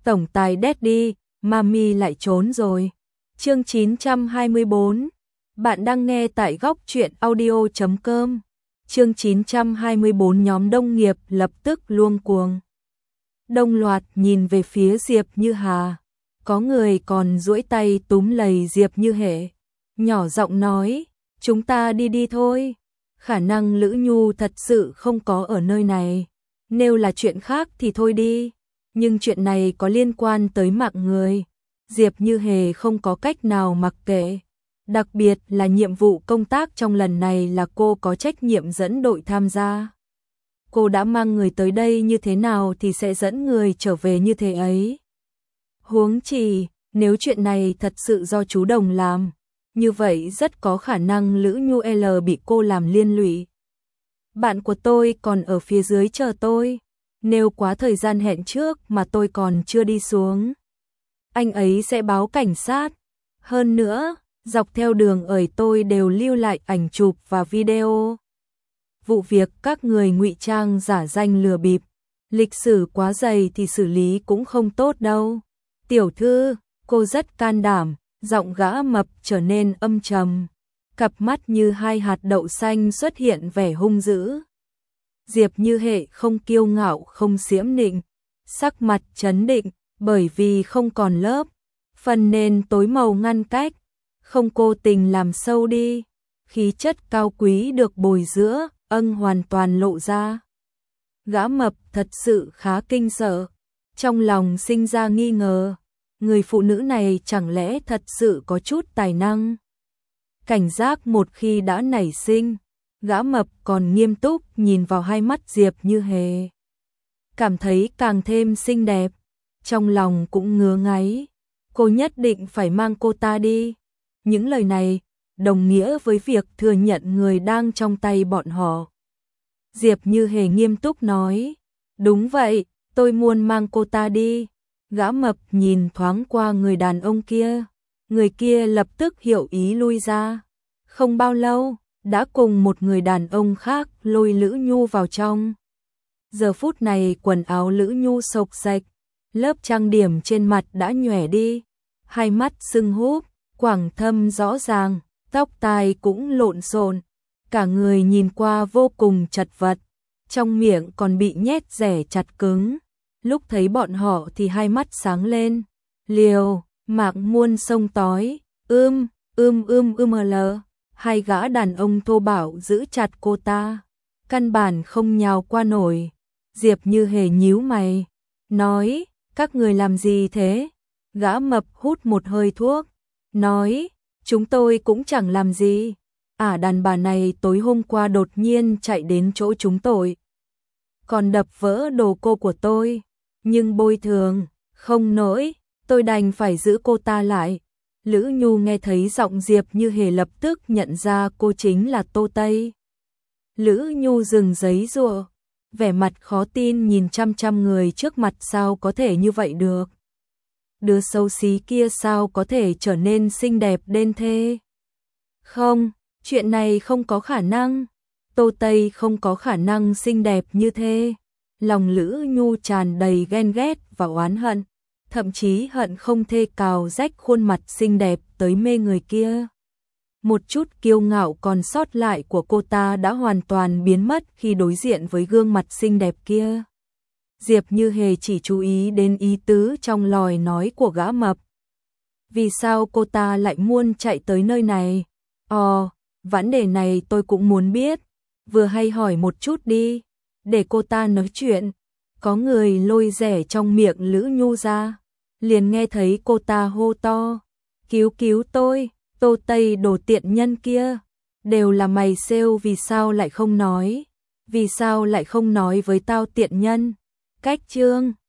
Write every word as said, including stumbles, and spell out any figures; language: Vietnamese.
tổng tài Daddy, Mami lại trốn rồi. Chương chín trăm hai mươi bốn. Bạn đang nghe tại góc truyện audio chấm com. Chương chín trăm hai mươi bốn. Nhóm đồng nghiệp lập tức luông cuồng. Đồng loạt nhìn về phía Diệp Như Hà. Có người còn duỗi tay túm lấy Diệp Như Hệ. Nhỏ giọng nói, chúng ta đi đi thôi. Khả năng Lữ Nhu thật sự không có ở nơi này. Nếu là chuyện khác thì thôi đi. Nhưng chuyện này có liên quan tới mạng người. Diệp Như Hề không có cách nào mặc kệ. Đặc biệt là nhiệm vụ công tác trong lần này là cô có trách nhiệm dẫn đội tham gia. Cô đã mang người tới đây như thế nào thì sẽ dẫn người trở về như thế ấy. Huống chi, nếu chuyện này thật sự do chú Đồng làm, như vậy rất có khả năng Lữ Nhu L bị cô làm liên lụy. Bạn của tôi còn ở phía dưới chờ tôi. Nếu quá thời gian hẹn trước mà tôi còn chưa đi xuống, anh ấy sẽ báo cảnh sát. Hơn nữa, dọc theo đường ở tôi đều lưu lại ảnh chụp và video. Vụ việc các người ngụy trang giả danh lừa bịp, lịch sử quá dày thì xử lý cũng không tốt đâu. Tiểu thư, cô rất can đảm, giọng gã mập trở nên âm trầm. Cặp mắt như hai hạt đậu xanh xuất hiện vẻ hung dữ. Diệp Như Hệ không kiêu ngạo không xiễm nịnh, sắc mặt trấn định, bởi vì không còn lớp, phần nên tối màu ngăn cách, không cố tình làm sâu đi, khí chất cao quý được bồi dưỡng, ân hoàn toàn lộ ra. Gã mập thật sự khá kinh sợ, trong lòng sinh ra nghi ngờ, người phụ nữ này chẳng lẽ thật sự có chút tài năng. Cảnh giác một khi đã nảy sinh, gã mập còn nghiêm túc nhìn vào hai mắt Diệp Như Hề. Cảm thấy càng thêm xinh đẹp, trong lòng cũng ngứa ngáy, cô nhất định phải mang cô ta đi. Những lời này đồng nghĩa với việc thừa nhận người đang trong tay bọn họ. Diệp Như Hề nghiêm túc nói, đúng vậy, tôi muốn mang cô ta đi. Gã mập nhìn thoáng qua người đàn ông kia, người kia lập tức hiểu ý lui ra. Không bao lâu, đã cùng một người đàn ông khác lôi Lữ Nhu vào trong. Giờ phút này quần áo Lữ Nhu xộc xệch, lớp trang điểm trên mặt đã nhòe đi, hai mắt sưng húp, quầng thâm rõ ràng, tóc tai cũng lộn xộn, cả người nhìn qua vô cùng chật vật, trong miệng còn bị nhét rẻ chặt cứng. Lúc thấy bọn họ thì hai mắt sáng lên, liều, mạng muôn sông tói, ưm, ưm ưm ưm lờ. Hai gã đàn ông thô bạo giữ chặt cô ta, căn bản không nhào qua nổi. Diệp Như Hề nhíu mày, nói, các người làm gì thế? Gã mập hút một hơi thuốc, nói, chúng tôi cũng chẳng làm gì. Ả đàn bà này tối hôm qua đột nhiên chạy đến chỗ chúng tôi, còn đập vỡ đồ cô của tôi, nhưng bồi thường không nổi, tôi đành phải giữ cô ta lại. Lữ Nhu nghe thấy giọng Diệp Như Hề lập tức nhận ra cô chính là Tô Tây. Lữ Nhu dừng giấy giụa, vẻ mặt khó tin nhìn chăm chăm người trước mặt, sao có thể như vậy được? Đứa xấu xí kia sao có thể trở nên xinh đẹp đến thế? Không, chuyện này không có khả năng. Tô Tây không có khả năng xinh đẹp như thế. Lòng Lữ Nhu tràn đầy ghen ghét và oán hận, thậm chí hận không thể cào rách khuôn mặt xinh đẹp tới mê người kia. Một chút kiêu ngạo còn sót lại của cô ta đã hoàn toàn biến mất khi đối diện với gương mặt xinh đẹp kia. Diệp Như Hề chỉ chú ý đến ý tứ trong lời nói của gã mập. Vì sao cô ta lại muốn chạy tới nơi này? Ồ, vấn đề này tôi cũng muốn biết. Vừa hay hỏi một chút đi, để cô ta nói chuyện. Có người lôi rẻ trong miệng Lữ Nhu ra, liền nghe thấy cô ta hô to, cứu cứu tôi, Tô Tây đồ tiện nhân kia, đều là mày sale, vì sao lại không nói, vì sao lại không nói với tao tiện nhân, cách chương.